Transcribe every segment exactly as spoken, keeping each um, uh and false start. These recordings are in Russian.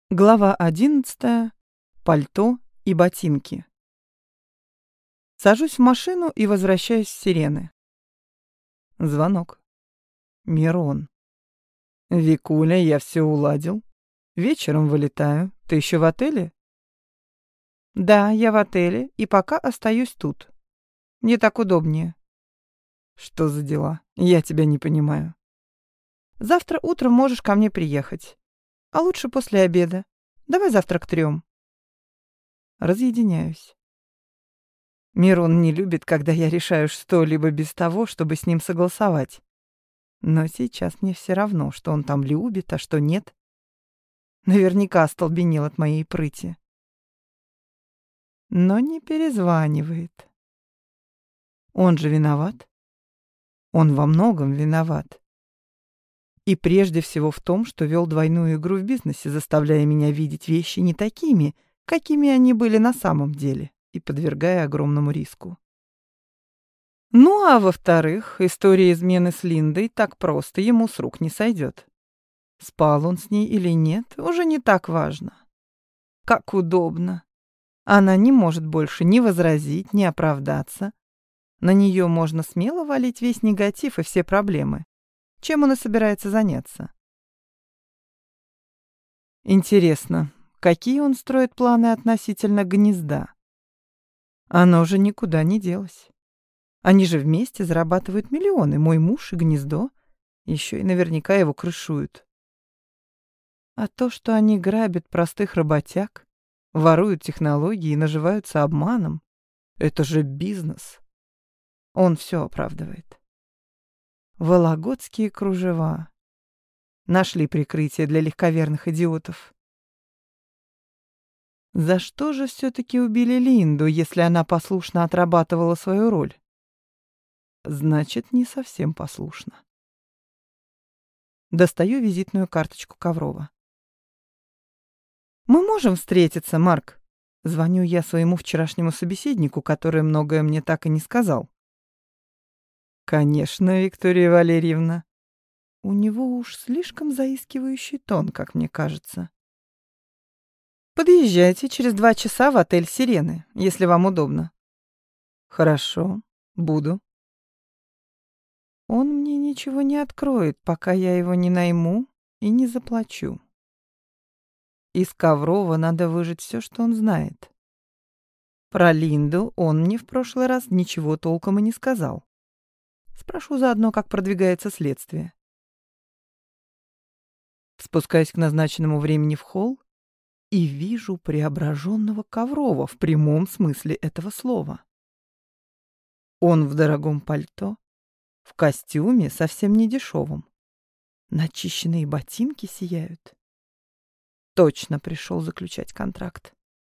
Глава одиннадцатая. Пальто и ботинки. Сажусь в машину и возвращаюсь в Сирены. Звонок. Мирон. «Викуля, я все уладил. Вечером вылетаю. Ты еще в отеле?» «Да, я в отеле и пока остаюсь тут. Мне так удобнее». «Что за дела? Я тебя не понимаю». «Завтра утром можешь ко мне приехать. А лучше после обеда. Давай завтра к трем». Разъединяюсь. Мирон не любит, когда я решаю что-либо без того, чтобы с ним согласовать. Но сейчас мне все равно, что он там любит, а что нет. Наверняка остолбенел от моей прыти. Но не перезванивает. Он же виноват. Он во многом виноват. И прежде всего в том, что вел двойную игру в бизнесе, заставляя меня видеть вещи не такими, какими они были на самом деле, и подвергая огромному риску. Ну, а во-вторых, история измены с Линдой так просто ему с рук не сойдет. Спал он с ней или нет, уже не так важно. Как удобно. Она не может больше ни возразить, ни оправдаться. На нее можно смело валить весь негатив и все проблемы. Чем он и собирается заняться? Интересно, какие он строит планы относительно гнезда? Оно уже никуда не делось. Они же вместе зарабатывают миллионы, мой муж и гнездо. Еще и наверняка его крышуют. А то, что они грабят простых работяг, воруют технологии и наживаются обманом, это же бизнес. Он все оправдывает. Вологодские кружева. Нашли прикрытие для легковерных идиотов. За что же все-таки убили Линду, если она послушно отрабатывала свою роль? Значит, не совсем послушно. Достаю визитную карточку Коврова. «Мы можем встретиться, Марк?» Звоню я своему вчерашнему собеседнику, который многое мне так и не сказал. «Конечно, Виктория Валерьевна». У него уж слишком заискивающий тон, как мне кажется. «Подъезжайте через два часа в отель «Сирены», если вам удобно». «Хорошо, буду». Он мне ничего не откроет, пока я его не найму и не заплачу. Из Коврова надо выжать все, что он знает. Про Линду он мне в прошлый раз ничего толком и не сказал. Спрошу заодно, как продвигается следствие. Спускаюсь к назначенному времени в холл и вижу преображенного Коврова в прямом смысле этого слова. Он в дорогом пальто, в костюме совсем не дешевом. Начищенные ботинки сияют. Точно пришел заключать контракт.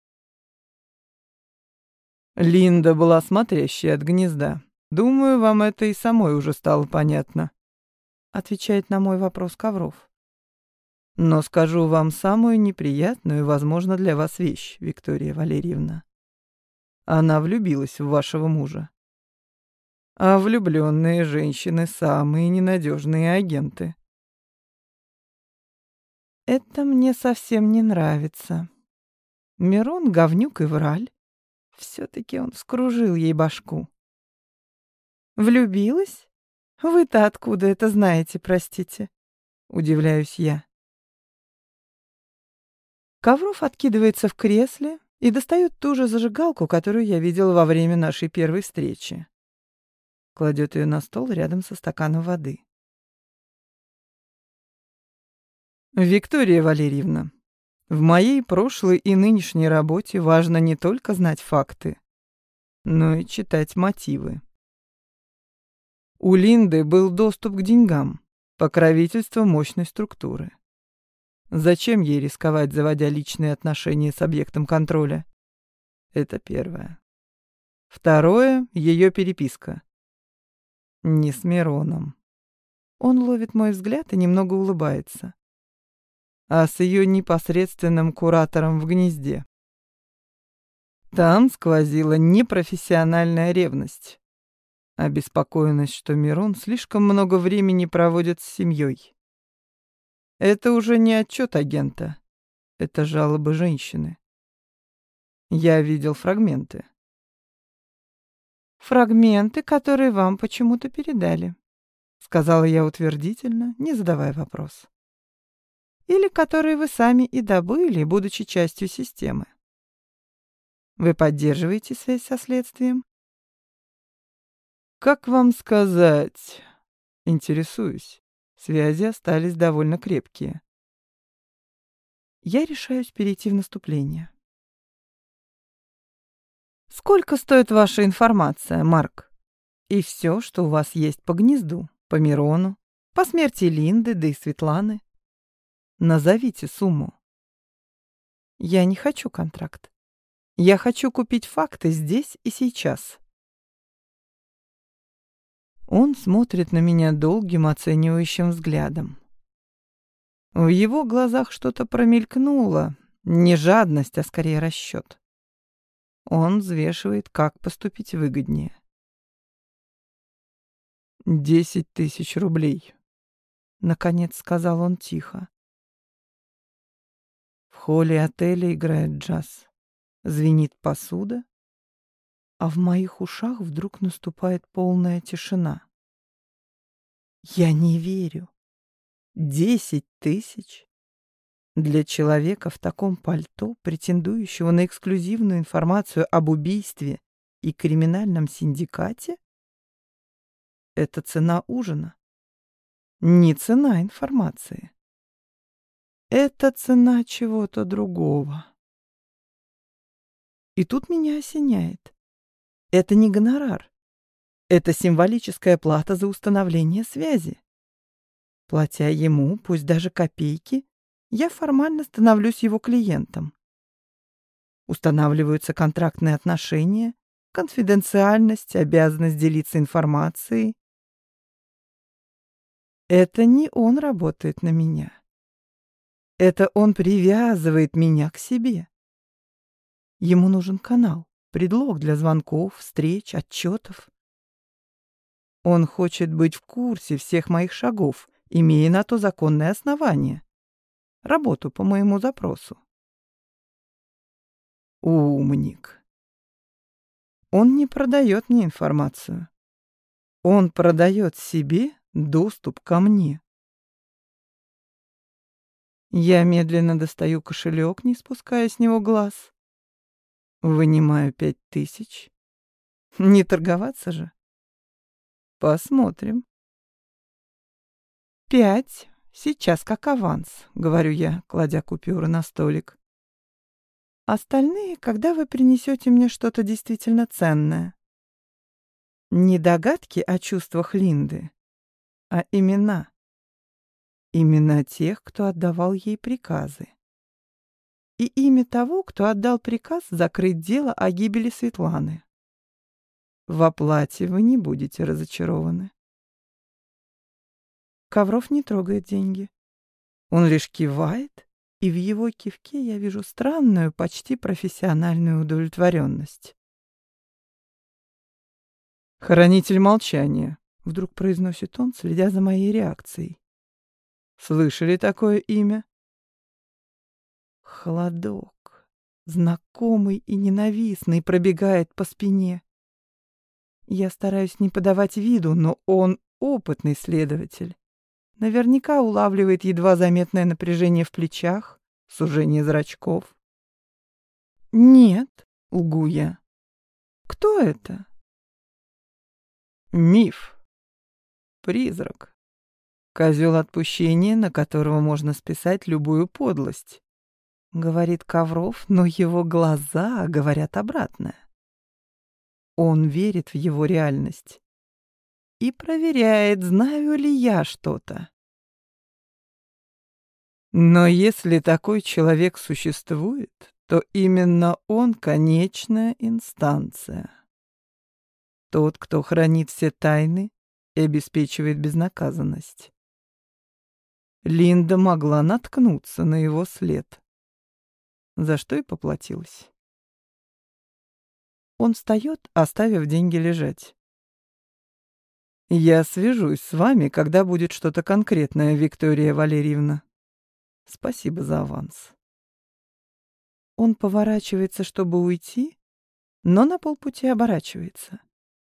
Линда была смотрящей от гнезда. Думаю, вам это и самой уже стало понятно. Отвечает на мой вопрос Ковров. Но скажу вам самую неприятную, возможно, для вас вещь, Виктория Валерьевна. Она влюбилась в вашего мужа. А влюбленные женщины самые ненадежные агенты. Это мне совсем не нравится. Мирон говнюк и враль. Все-таки он вскружил ей башку. Влюбилась? Вы-то откуда это знаете, простите? Удивляюсь я. Ковров откидывается в кресле и достает ту же зажигалку, которую я видел во время нашей первой встречи. Кладет ее на стол рядом со стаканом воды. Виктория Валерьевна, в моей прошлой и нынешней работе важно не только знать факты, но и читать мотивы. У Линды был доступ к деньгам, покровительство мощной структуры. Зачем ей рисковать, заводя личные отношения с объектом контроля? Это первое. Второе — ее переписка. Не с Мироном. Он ловит мой взгляд и немного улыбается. А с ее непосредственным куратором в гнезде. Там сквозила непрофессиональная ревность, обеспокоенность, что Мирон слишком много времени проводит с семьей. Это уже не отчет агента. Это жалобы женщины. Я видел фрагменты. Фрагменты, которые вам почему-то передали, сказала я утвердительно, не задавая вопрос. Или которые вы сами и добыли, будучи частью системы. Вы поддерживаете связь со следствием? Как вам сказать? Интересуюсь. Связи остались довольно крепкие. Я решаюсь перейти в наступление. Сколько стоит ваша информация, Марк? И все, что у вас есть по гнезду, по Мирону, по смерти Линды, да и Светланы? Назовите сумму. Я не хочу контракт. Я хочу купить факты здесь и сейчас. Он смотрит на меня долгим оценивающим взглядом. В его глазах что-то промелькнуло. Не жадность, а скорее расчет. Он взвешивает, как поступить выгоднее. «Десять тысяч рублей», — наконец сказал он тихо. В холле отеля играет джаз. Звенит посуда, а в моих ушах вдруг наступает полная тишина. Я не верю. Десять тысяч? Для человека в таком пальто, претендующего на эксклюзивную информацию об убийстве и криминальном синдикате? Это цена ужина. Не цена информации. Это цена чего-то другого. И тут меня осеняет. Это не гонорар. Это символическая плата за установление связи. Платя ему, пусть даже копейки, я формально становлюсь его клиентом. Устанавливаются контрактные отношения, конфиденциальность, обязанность делиться информацией. Это не он работает на меня. Это он привязывает меня к себе. Ему нужен канал, предлог для звонков, встреч, отчетов. Он хочет быть в курсе всех моих шагов, имея на то законное основание. Работу по моему запросу. Умник. Он не продает мне информацию. Он продает себе доступ ко мне. Я медленно достаю кошелек, не спуская с него глаз. Вынимаю пять тысяч. Не торговаться же. Посмотрим. Пять. Сейчас как аванс, говорю я, кладя купюры на столик. Остальные, когда вы принесете мне что-то действительно ценное. Не догадки о чувствах Линды, а имена. Имена тех, кто отдавал ей приказы. И имя того, кто отдал приказ закрыть дело о гибели Светланы. В оплате вы не будете разочарованы. Ковров не трогает деньги. Он лишь кивает, и в его кивке я вижу странную, почти профессиональную удовлетворенность. «Хранитель молчания», — вдруг произносит он, следя за моей реакцией. «Слышали такое имя?» Холодок, знакомый и ненавистный, пробегает по спине. Я стараюсь не подавать виду, но он опытный следователь. Наверняка улавливает едва заметное напряжение в плечах, сужение зрачков. «Нет», — лгу я. «Кто это?» «Миф. Призрак. Козел отпущения, на которого можно списать любую подлость», — говорит Ковров, но его глаза говорят обратное. Он верит в его реальность и проверяет, знаю ли я что-то. Но если такой человек существует, то именно он конечная инстанция. Тот, кто хранит все тайны и обеспечивает безнаказанность. Линда могла наткнуться на его след, за что и поплатилась. Он встает, оставив деньги лежать. «Я свяжусь с вами, когда будет что-то конкретное, Виктория Валерьевна. Спасибо за аванс». Он поворачивается, чтобы уйти, но на полпути оборачивается.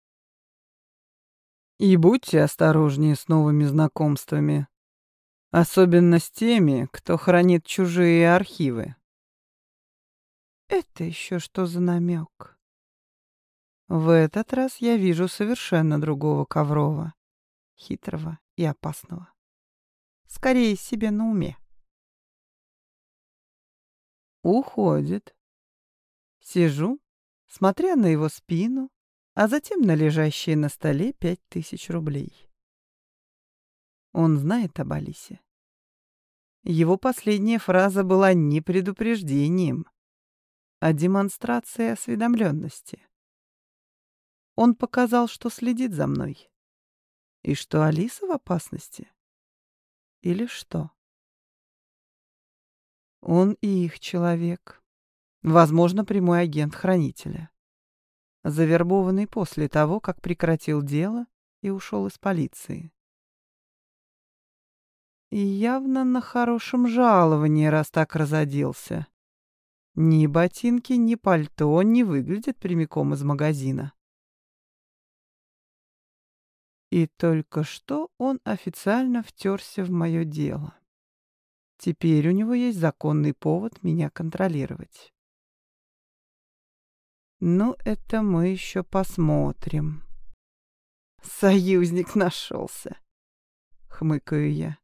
И будьте осторожнее с новыми знакомствами, особенно с теми, кто хранит чужие архивы. Это еще что за намек? В этот раз я вижу совершенно другого Коврова, хитрого и опасного. Скорее себе на уме. Уходит. Сижу, смотря на его спину, а затем на лежащие на столе пять тысяч рублей. Он знает об Алисе. Его последняя фраза была не предупреждением, а демонстрацией осведомленности. Он показал, что следит за мной. И что Алиса в опасности? Или что? Он и их человек. Возможно, прямой агент хранителя. Завербованный после того, как прекратил дело и ушел из полиции. И явно на хорошем жаловании, раз так разоделся. Ни ботинки, ни пальто не выглядят прямиком из магазина. И только что он официально втерся в мое дело. Теперь у него есть законный повод меня контролировать. Ну, это мы еще посмотрим. Союзник нашелся, хмыкаю я.